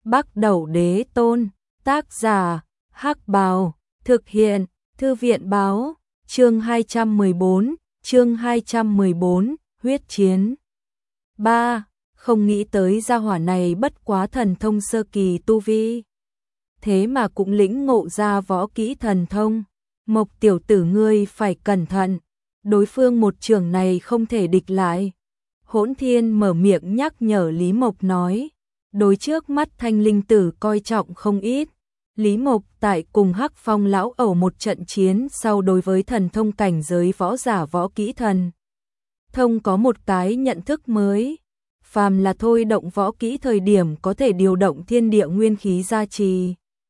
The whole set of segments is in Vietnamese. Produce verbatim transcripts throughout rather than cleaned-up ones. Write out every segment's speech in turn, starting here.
Bắc Đẩu Đế Tôn, tác giả, Hắc Bào, thực hiện, Thư viện báo, chương hai trăm mười bốn, chương hai trăm mười bốn, huyết chiến. ba. Không nghĩ tới gia hỏa này bất quá thần thông sơ kỳ tu vi. Thế mà cũng lĩnh ngộ ra võ kỹ thần thông. Mộc tiểu tử ngươi phải cẩn thận, đối phương một trường này không thể địch lại. Hỗn Thiên mở miệng nhắc nhở Lý Mộc nói, đối trước mắt Thanh Linh tử coi trọng không ít. Lý Mộc tại cùng Hắc Phong lão ẩu một trận chiến sau đối với thần thông cảnh giới võ giả võ kỹ thần thông có một cái nhận thức mới. Phàm là thôi động võ kỹ thời điểm có thể điều động thiên địa nguyên khí gia trì.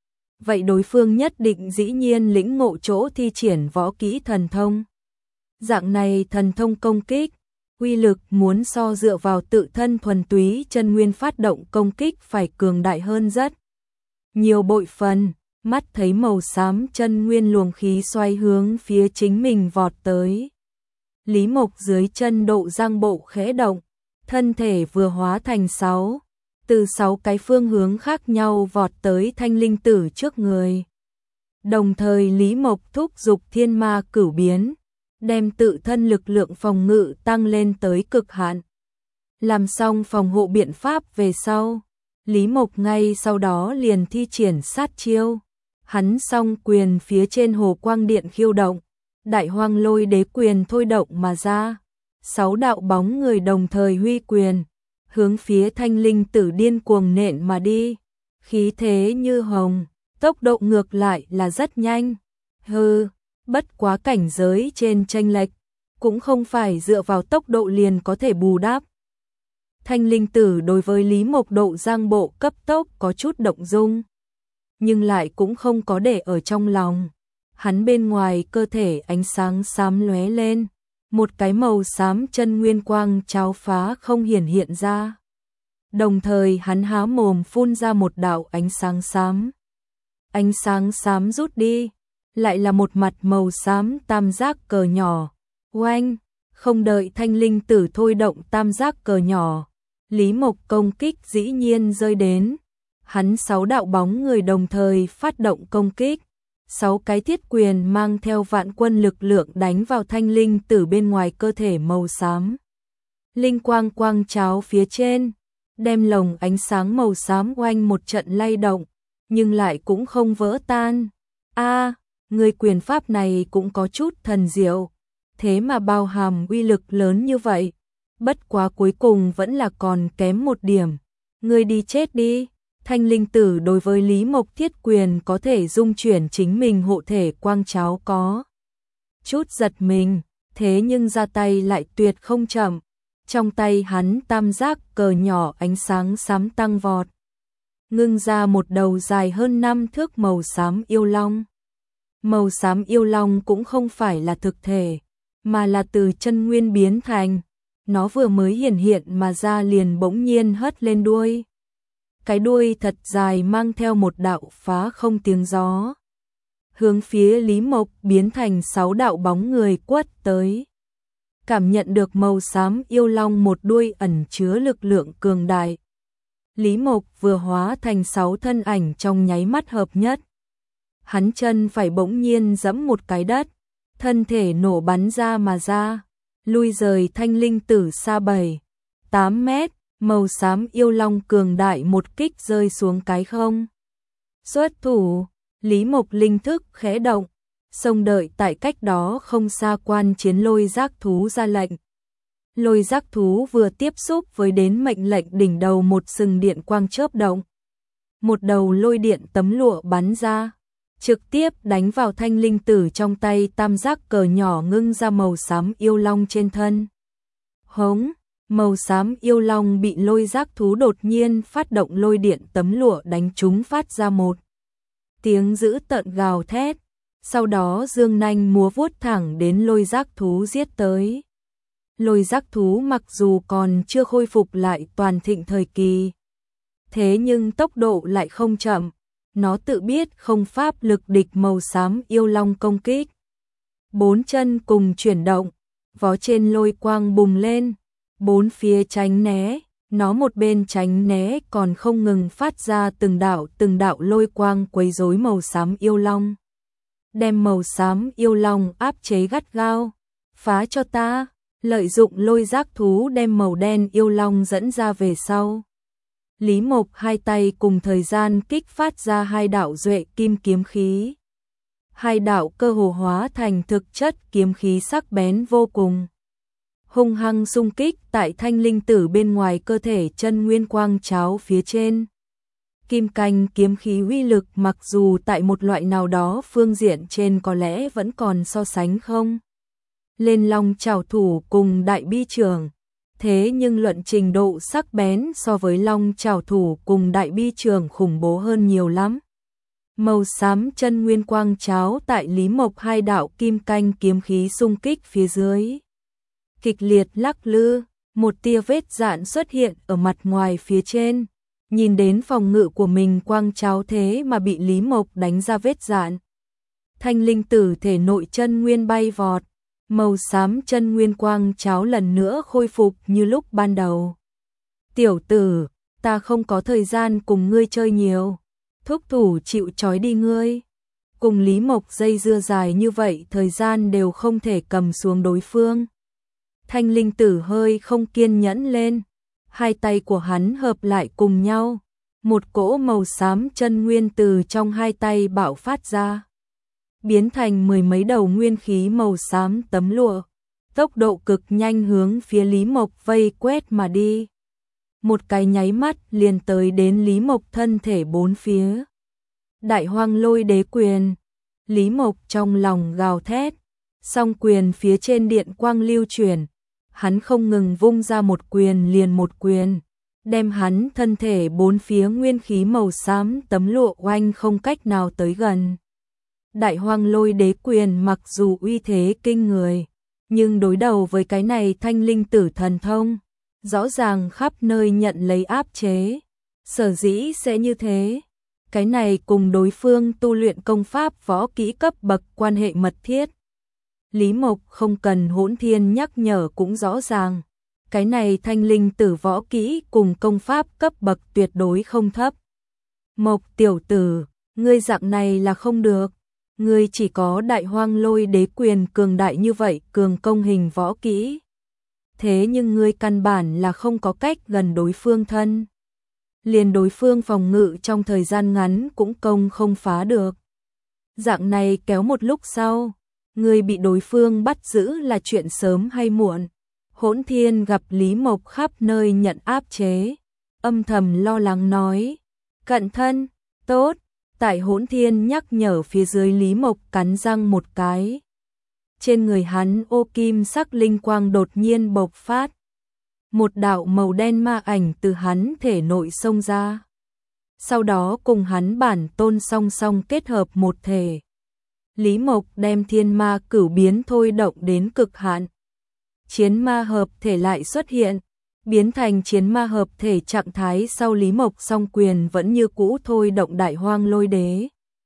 Vậy đối phương nhất định dĩ nhiên lĩnh ngộ chỗ thi triển võ kỹ thần thông. Dạng này thần thông công kích, uy lực muốn so dựa vào tự thân thuần túy chân nguyên phát động công kích phải cường đại hơn rất nhiều bội phần. Mắt thấy màu xám chân nguyên luồng khí xoay hướng phía chính mình vọt tới. Lý Mộc dưới chân độ giang bộ khẽ động, thân thể vừa hóa thành sáu, từ sáu cái phương hướng khác nhau vọt tới Thanh Linh tử trước người. Đồng thời Lý Mộc thúc giục thiên ma cửu biến, đem tự thân lực lượng phòng ngự tăng lên tới cực hạn. Làm xong phòng hộ biện pháp về sau, Lý Mộc ngay sau đó liền thi triển sát chiêu. Hắn song quyền phía trên hồ quang điện khiêu động, đại hoang lôi đế quyền thôi động mà ra. Sáu đạo bóng người đồng thời huy quyền, hướng phía Thanh Linh tử điên cuồng nện mà đi. Khí thế như hồng, tốc độ ngược lại là rất nhanh. Hừ, bất quá cảnh giới trên chênh lệch, cũng không phải dựa vào tốc độ liền có thể bù đắp. Thanh Linh tử đối với Lý Mộc độ giang bộ cấp tốc có chút động dung, nhưng lại cũng không có để ở trong lòng. Hắn bên ngoài cơ thể ánh sáng xám lóe lên, một cái màu xám chân nguyên quang cháo phá không hiển hiện ra. Đồng thời hắn há mồm phun ra một đạo ánh sáng xám. Ánh sáng xám rút đi, lại là một mặt màu xám tam giác cờ nhỏ. Oanh, không đợi Thanh Linh tử thôi động tam giác cờ nhỏ, Lý Mộc công kích dĩ nhiên rơi đến. Hắn sáu đạo bóng người đồng thời phát động công kích. Sáu cái thiết quyền mang theo vạn quân lực lượng đánh vào Thanh Linh tử bên ngoài cơ thể màu xám. Linh quang quang cháo phía trên, đem lồng ánh sáng màu xám oanh một trận lay động, nhưng lại cũng không vỡ tan. A, à, người quyền pháp này cũng có chút thần diệu, thế mà bao hàm uy lực lớn như vậy. Bất quá cuối cùng vẫn là còn kém một điểm. Người đi chết đi. Thanh Linh tử đối với Lý Mộc thiết quyền có thể dung chuyển chính mình hộ thể quang cháo có chút giật mình, thế nhưng ra tay lại tuyệt không chậm. Trong tay hắn tam giác cờ nhỏ ánh sáng xám tăng vọt, ngưng ra một đầu dài hơn năm thước màu xám yêu long. Màu xám yêu long cũng không phải là thực thể, mà là từ chân nguyên biến thành. Nó vừa mới hiển hiện mà ra liền bỗng nhiên hất lên đuôi. Cái đuôi thật dài mang theo một đạo phá không tiếng gió, hướng phía Lý Mộc biến thành sáu đạo bóng người quất tới. Cảm nhận được màu xám yêu long một đuôi ẩn chứa lực lượng cường đại, Lý Mộc vừa hóa thành sáu thân ảnh trong nháy mắt hợp nhất. Hắn chân phải bỗng nhiên giẫm một cái đất, thân thể nổ bắn ra mà ra, lui rời Thanh Linh tử xa bảy, tám mét. Màu xám yêu long cường đại một kích rơi xuống cái không. Xuất thủ, Lý Mộc linh thức khẽ động, xông đợi tại cách đó không xa quan chiến lôi giác thú ra lệnh. Lôi giác thú vừa tiếp xúc với đến mệnh lệnh đỉnh đầu một sừng điện quang chớp động. Một đầu lôi điện tấm lụa bắn ra, trực tiếp đánh vào Thanh Linh tử trong tay tam giác cờ nhỏ ngưng ra màu xám yêu long trên thân. Hống! Màu xám yêu long bị lôi giác thú đột nhiên phát động lôi điện tấm lụa đánh trúng phát ra một tiếng dữ tợn gào thét, sau đó dương nanh múa vuốt thẳng đến lôi giác thú giết tới. Lôi giác thú mặc dù còn chưa khôi phục lại toàn thịnh thời kỳ, thế nhưng tốc độ lại không chậm, nó tự biết không pháp lực địch màu xám yêu long công kích. Bốn chân cùng chuyển động, vó trên lôi quang bùng lên, bốn phía tránh né, Nó một bên tránh né còn không ngừng phát ra từng đạo từng đạo lôi quang quấy rối màu xám yêu long. Đem màu xám yêu long áp chế gắt gao. Phá cho ta, lợi dụng lôi giác thú đem màu đen yêu long dẫn ra về sau. Lý Mộc hai tay cùng thời gian kích phát ra hai đạo duệ kim kiếm khí. Hai đạo cơ hồ hóa thành thực chất kiếm khí sắc bén vô cùng. Hung hăng xung kích tại thanh linh tử bên ngoài cơ thể chân nguyên quang cháo phía trên. Kim canh kiếm khí uy lực mặc dù tại một loại nào đó phương diện trên có lẽ vẫn còn so sánh không lên long trảo thủ cùng đại bi trưởng, thế nhưng luận trình độ sắc bén so với long trảo thủ cùng đại bi trưởng khủng bố hơn nhiều lắm. Màu xám chân nguyên quang cháo tại Lý Mộc hai đạo kim canh kiếm khí xung kích phía dưới. Kịch liệt lắc lư, một tia vết dạn xuất hiện ở mặt ngoài phía trên. Nhìn đến phòng ngự của mình quang cháo thế mà bị Lý Mộc đánh ra vết dạn. Thanh linh tử thể nội chân nguyên bay vọt, màu xám chân nguyên quang cháo lần nữa khôi phục như lúc ban đầu. Tiểu tử, ta không có thời gian cùng ngươi chơi nhiều, thúc thủ chịu trói đi ngươi. Cùng Lý Mộc dây dưa dài như vậy thời gian đều không thể cầm xuống đối phương. Thanh linh tử hơi không kiên nhẫn lên. Hai tay của hắn hợp lại cùng nhau, một cỗ màu xám chân nguyên từ trong hai tay bạo phát ra, biến thành mười mấy đầu nguyên khí màu xám tấm lụa, tốc độ cực nhanh hướng phía Lý Mộc vây quét mà đi. Một cái nháy mắt liền tới đến Lý Mộc thân thể bốn phía. Đại Hoang Lôi Đế Quyền, Lý Mộc trong lòng gào thét, song quyền phía trên điện quang lưu chuyển. Hắn không ngừng vung ra một quyền liền một quyền, đem hắn thân thể bốn phía nguyên khí màu xám tấm lụa oanh không cách nào tới gần. Đại Hoang Lôi Đế Quyền mặc dù uy thế kinh người, nhưng đối đầu với cái này thanh linh tử thần thông, rõ ràng khắp nơi nhận lấy áp chế. Sở dĩ sẽ như thế, cái này cùng đối phương tu luyện công pháp võ kỹ cấp bậc quan hệ mật thiết. Lý Mộc không cần Hỗn Thiên nhắc nhở cũng rõ ràng, cái này thanh linh tử võ kỹ cùng công pháp cấp bậc tuyệt đối không thấp. Mộc tiểu tử, ngươi dạng này là không được, ngươi chỉ có Đại Hoang Lôi Đế Quyền cường đại như vậy cường công hình võ kỹ. Thế nhưng ngươi căn bản là không có cách gần đối phương thân. Liền đối phương phòng ngự trong thời gian ngắn cũng công không phá được. Dạng này kéo một lúc sau, người bị đối phương bắt giữ là chuyện sớm hay muộn. Hỗn Thiên gặp Lý Mộc khắp nơi nhận áp chế, âm thầm lo lắng nói, cẩn thân, tốt. Tại Hỗn Thiên nhắc nhở phía dưới, Lý Mộc cắn răng một cái. Trên người hắn ô kim sắc linh quang đột nhiên bộc phát. Một đạo màu đen ma ảnh từ hắn thể nội xông ra. Sau đó cùng hắn bản tôn song song kết hợp một thể. Lý Mộc đem thiên ma cửu biến thôi động đến cực hạn. Chiến ma hợp thể lại xuất hiện, biến thành chiến ma hợp thể trạng thái sau. Lý Mộc song quyền vẫn như cũ thôi động Đại Hoang Lôi Đế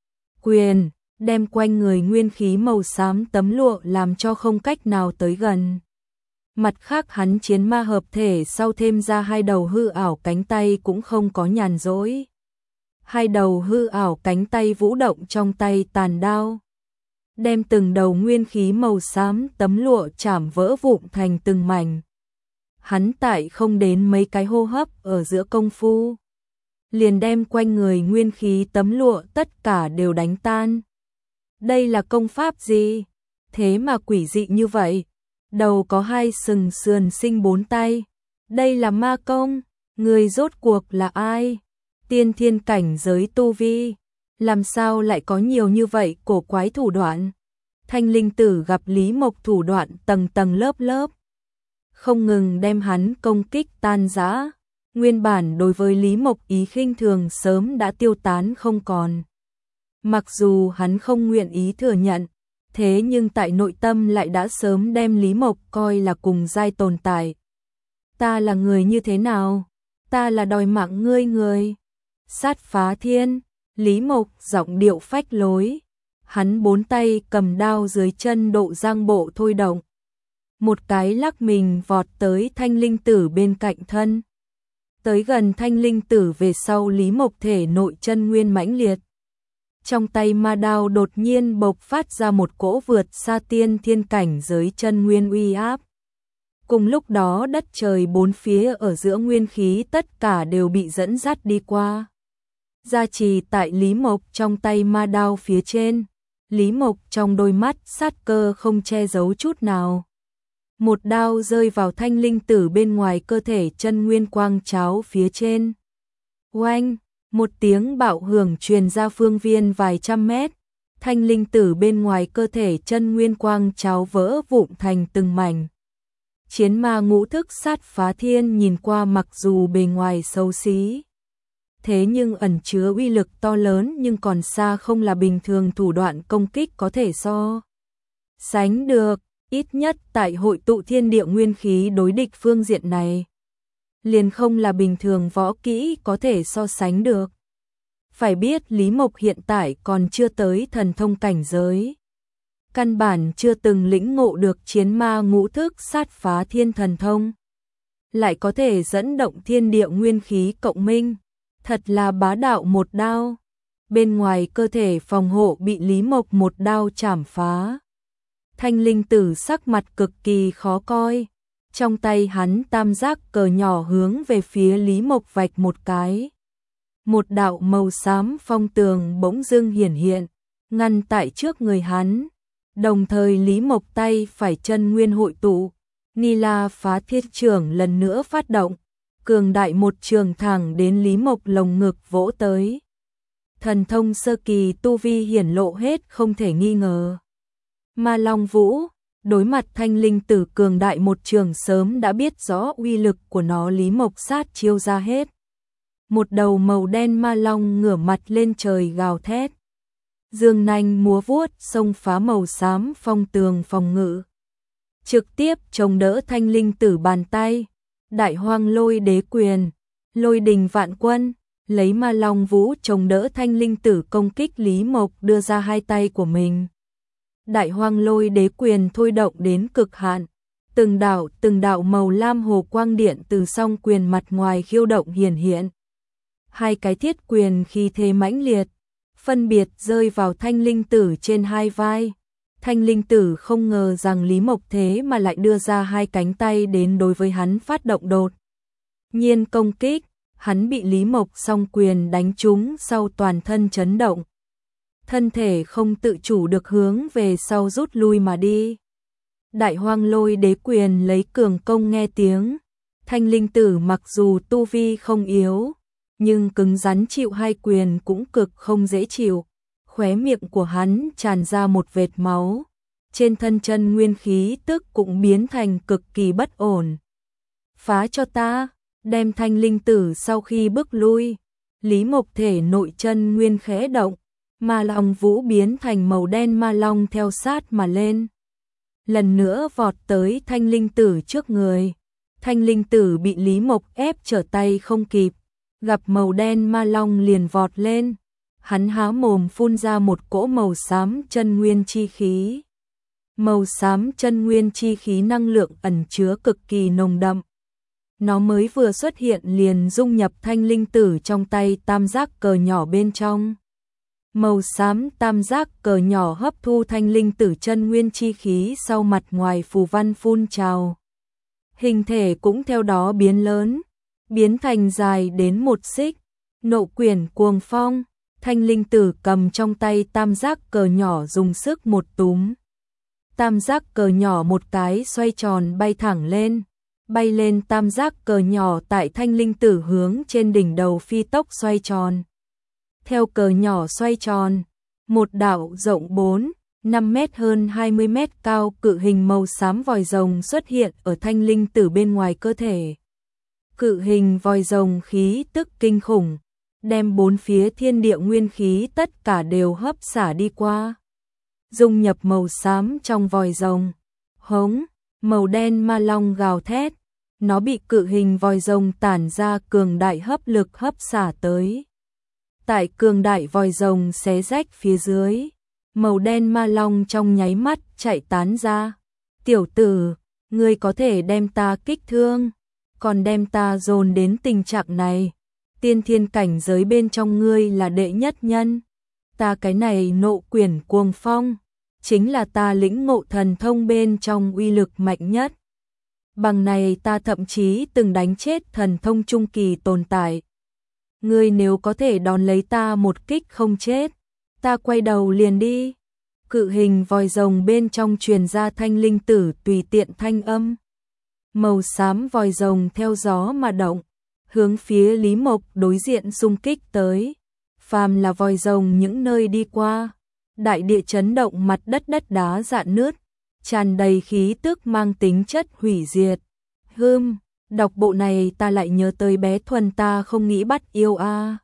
Quyền, đem quanh người nguyên khí màu xám tấm lụa làm cho không cách nào tới gần. Mặt khác hắn chiến ma hợp thể sau thêm ra hai đầu hư ảo cánh tay cũng không có nhàn rỗi. Hai đầu hư ảo cánh tay vũ động trong tay tàn đao, đem từng đầu nguyên khí màu xám tấm lụa chảm vỡ vụn thành từng mảnh. Hắn tại không đến mấy cái hô hấp ở giữa công phu, liền đem quanh người nguyên khí tấm lụa tất cả đều đánh tan. Đây là công pháp gì? Thế mà quỷ dị như vậy. Đầu có hai sừng sườn sinh bốn tay. Đây là ma công. Người rốt cuộc là ai? Tiên thiên cảnh giới tu vi. Làm sao lại có nhiều như vậy cổ quái thủ đoạn? Thanh linh tử gặp Lý Mộc thủ đoạn tầng tầng lớp lớp, không ngừng đem hắn công kích tan rã. Nguyên bản đối với Lý Mộc ý khinh thường sớm đã tiêu tán không còn. Mặc dù hắn không nguyện ý thừa nhận, thế nhưng tại nội tâm lại đã sớm đem Lý Mộc coi là cùng giai tồn tại. Ta là người như thế nào? Ta là đòi mạng ngươi người. Sát phá thiên, Lý Mộc giọng điệu phách lối. Hắn bốn tay cầm đao dưới chân độ giang bộ thôi động. Một cái lắc mình vọt tới thanh linh tử bên cạnh thân. Tới gần thanh linh tử về sau Lý Mộc thể nội chân nguyên mãnh liệt. Trong tay ma đao đột nhiên bộc phát ra một cỗ vượt xa tiên thiên cảnh giới chân nguyên uy áp. Cùng lúc đó đất trời bốn phía ở giữa nguyên khí tất cả đều bị dẫn dắt đi qua. Gia trì tại Lý Mộc trong tay ma đao phía trên, Lý Mộc trong đôi mắt sát cơ không che giấu chút nào. Một đao rơi vào thanh linh tử bên ngoài cơ thể chân nguyên quang cháo phía trên. Oanh, một tiếng bạo hưởng truyền ra phương viên vài trăm mét, thanh linh tử bên ngoài cơ thể chân nguyên quang cháo vỡ vụn thành từng mảnh. Chiến ma ngũ thức sát phá thiên nhìn qua mặc dù bề ngoài xấu xí, thế nhưng ẩn chứa uy lực to lớn nhưng còn xa không là bình thường thủ đoạn công kích có thể so sánh được, ít nhất tại hội tụ thiên địa nguyên khí đối địch phương diện này. Liền không là bình thường võ kỹ có thể so sánh được. Phải biết Lý Mộc hiện tại còn chưa tới thần thông cảnh giới. Căn bản chưa từng lĩnh ngộ được chiến ma ngũ thức sát phá thiên thần thông. Lại có thể dẫn động thiên địa nguyên khí cộng minh. Thật là bá đạo một đao. Bên ngoài cơ thể phòng hộ bị Lý Mộc một đao chảm phá. Thanh linh tử sắc mặt cực kỳ khó coi. Trong tay hắn tam giác cờ nhỏ hướng về phía Lý Mộc vạch một cái. Một đạo màu xám phong tường bỗng dưng hiển hiện, ngăn tại trước người hắn. Đồng thời Lý Mộc tay phải chân nguyên hội tụ, Ni La phá thiết trưởng lần nữa phát động, cường đại một trường thẳng đến Lý Mộc lồng ngực vỗ tới. Thần thông sơ kỳ tu vi hiển lộ hết không thể nghi ngờ. Ma Long Vũ, đối mặt thanh linh tử cường đại một trường sớm đã biết rõ uy lực của nó, Lý Mộc sát chiêu ra hết. Một đầu màu đen ma long ngửa mặt lên trời gào thét. Dương nanh múa vuốt xông phá màu xám phong tường phòng ngự. Trực tiếp chống đỡ thanh linh tử bàn tay. Đại hoang lôi đế quyền, lôi đình vạn quân, lấy ma long vũ chống đỡ thanh linh tử công kích Lý Mộc đưa ra hai tay của mình. Đại hoang lôi đế quyền thôi động đến cực hạn. Từng đạo từng đạo màu lam hồ quang điện từ song quyền mặt ngoài khiêu động hiển hiện. Hai cái thiết quyền khi thế mãnh liệt, phân biệt rơi vào thanh linh tử trên hai vai. Thanh linh tử không ngờ rằng Lý Mộc thế mà lại đưa ra hai cánh tay đến đối với hắn phát động đột nhiên công kích, hắn bị Lý Mộc song quyền đánh trúng sau toàn thân chấn động. Thân thể không tự chủ được hướng về sau rút lui mà đi. Đại hoang lôi đế quyền lấy cường công nghe tiếng. Thanh linh tử mặc dù tu vi không yếu, nhưng cứng rắn chịu hai quyền cũng cực không dễ chịu. Khóe miệng của hắn tràn ra một vệt máu. Trên thân chân nguyên khí tức cũng biến thành cực kỳ bất ổn. Phá cho ta, đem thanh linh tử sau khi bước lui. Lý Mộc thể nội chân nguyên khẽ động. Ma long vũ biến thành màu đen ma long theo sát mà lên. Lần nữa vọt tới thanh linh tử trước người. Thanh linh tử bị Lý Mộc ép trở tay không kịp. Gặp màu đen ma long liền vọt lên. Hắn há mồm phun ra một cỗ màu xám chân nguyên chi khí. Màu xám chân nguyên chi khí năng lượng ẩn chứa cực kỳ nồng đậm. Nó mới vừa xuất hiện liền dung nhập thanh linh tử trong tay tam giác cờ nhỏ bên trong. Màu xám tam giác cờ nhỏ hấp thu thanh linh tử chân nguyên chi khí sau mặt ngoài phù văn phun trào. Hình thể cũng theo đó biến lớn, biến thành dài đến một xích. Nộ quyển cuồng phong, thanh linh tử cầm trong tay tam giác cờ nhỏ dùng sức một túm. Tam giác cờ nhỏ một cái xoay tròn bay thẳng lên, bay lên tam giác cờ nhỏ tại thanh linh tử hướng trên đỉnh đầu phi tốc xoay tròn. Theo cờ nhỏ xoay tròn, một đạo rộng bốn, năm mét hơn hai mươi mét cao cự hình màu xám vòi rồng xuất hiện ở thanh linh tử bên ngoài cơ thể. Cự hình vòi rồng khí tức kinh khủng, đem bốn phía thiên địa nguyên khí tất cả đều hấp xả đi qua. Dung nhập màu xám trong vòi rồng. Hống, màu đen ma long gào thét, nó bị cự hình vòi rồng tản ra cường đại hấp lực hấp xả tới. Tại cường đại vòi rồng xé rách phía dưới, màu đen ma long trong nháy mắt chạy tán ra. Tiểu tử, ngươi có thể đem ta kích thương. còn đem ta dồn đến tình trạng này. Tiên thiên cảnh giới bên trong ngươi là đệ nhất nhân. Ta cái này nộ quyển cuồng phong, chính là ta lĩnh ngộ thần thông bên trong uy lực mạnh nhất. Bằng này ta thậm chí từng đánh chết thần thông trung kỳ tồn tại. Ngươi nếu có thể đón lấy ta một kích không chết, ta quay đầu liền đi. Cự hình vòi rồng bên trong truyền ra thanh linh tử tùy tiện thanh âm. Màu xám vòi rồng theo gió mà động, hướng phía Lý Mộc đối diện xung kích tới. Phàm là vòi rồng những nơi đi qua, đại địa chấn động, mặt đất đất đá rạn nứt, tràn đầy khí tức mang tính chất hủy diệt. Hừm, đọc bộ này ta lại nhớ tới bé Thuần, ta không nghĩ bắt yêu a.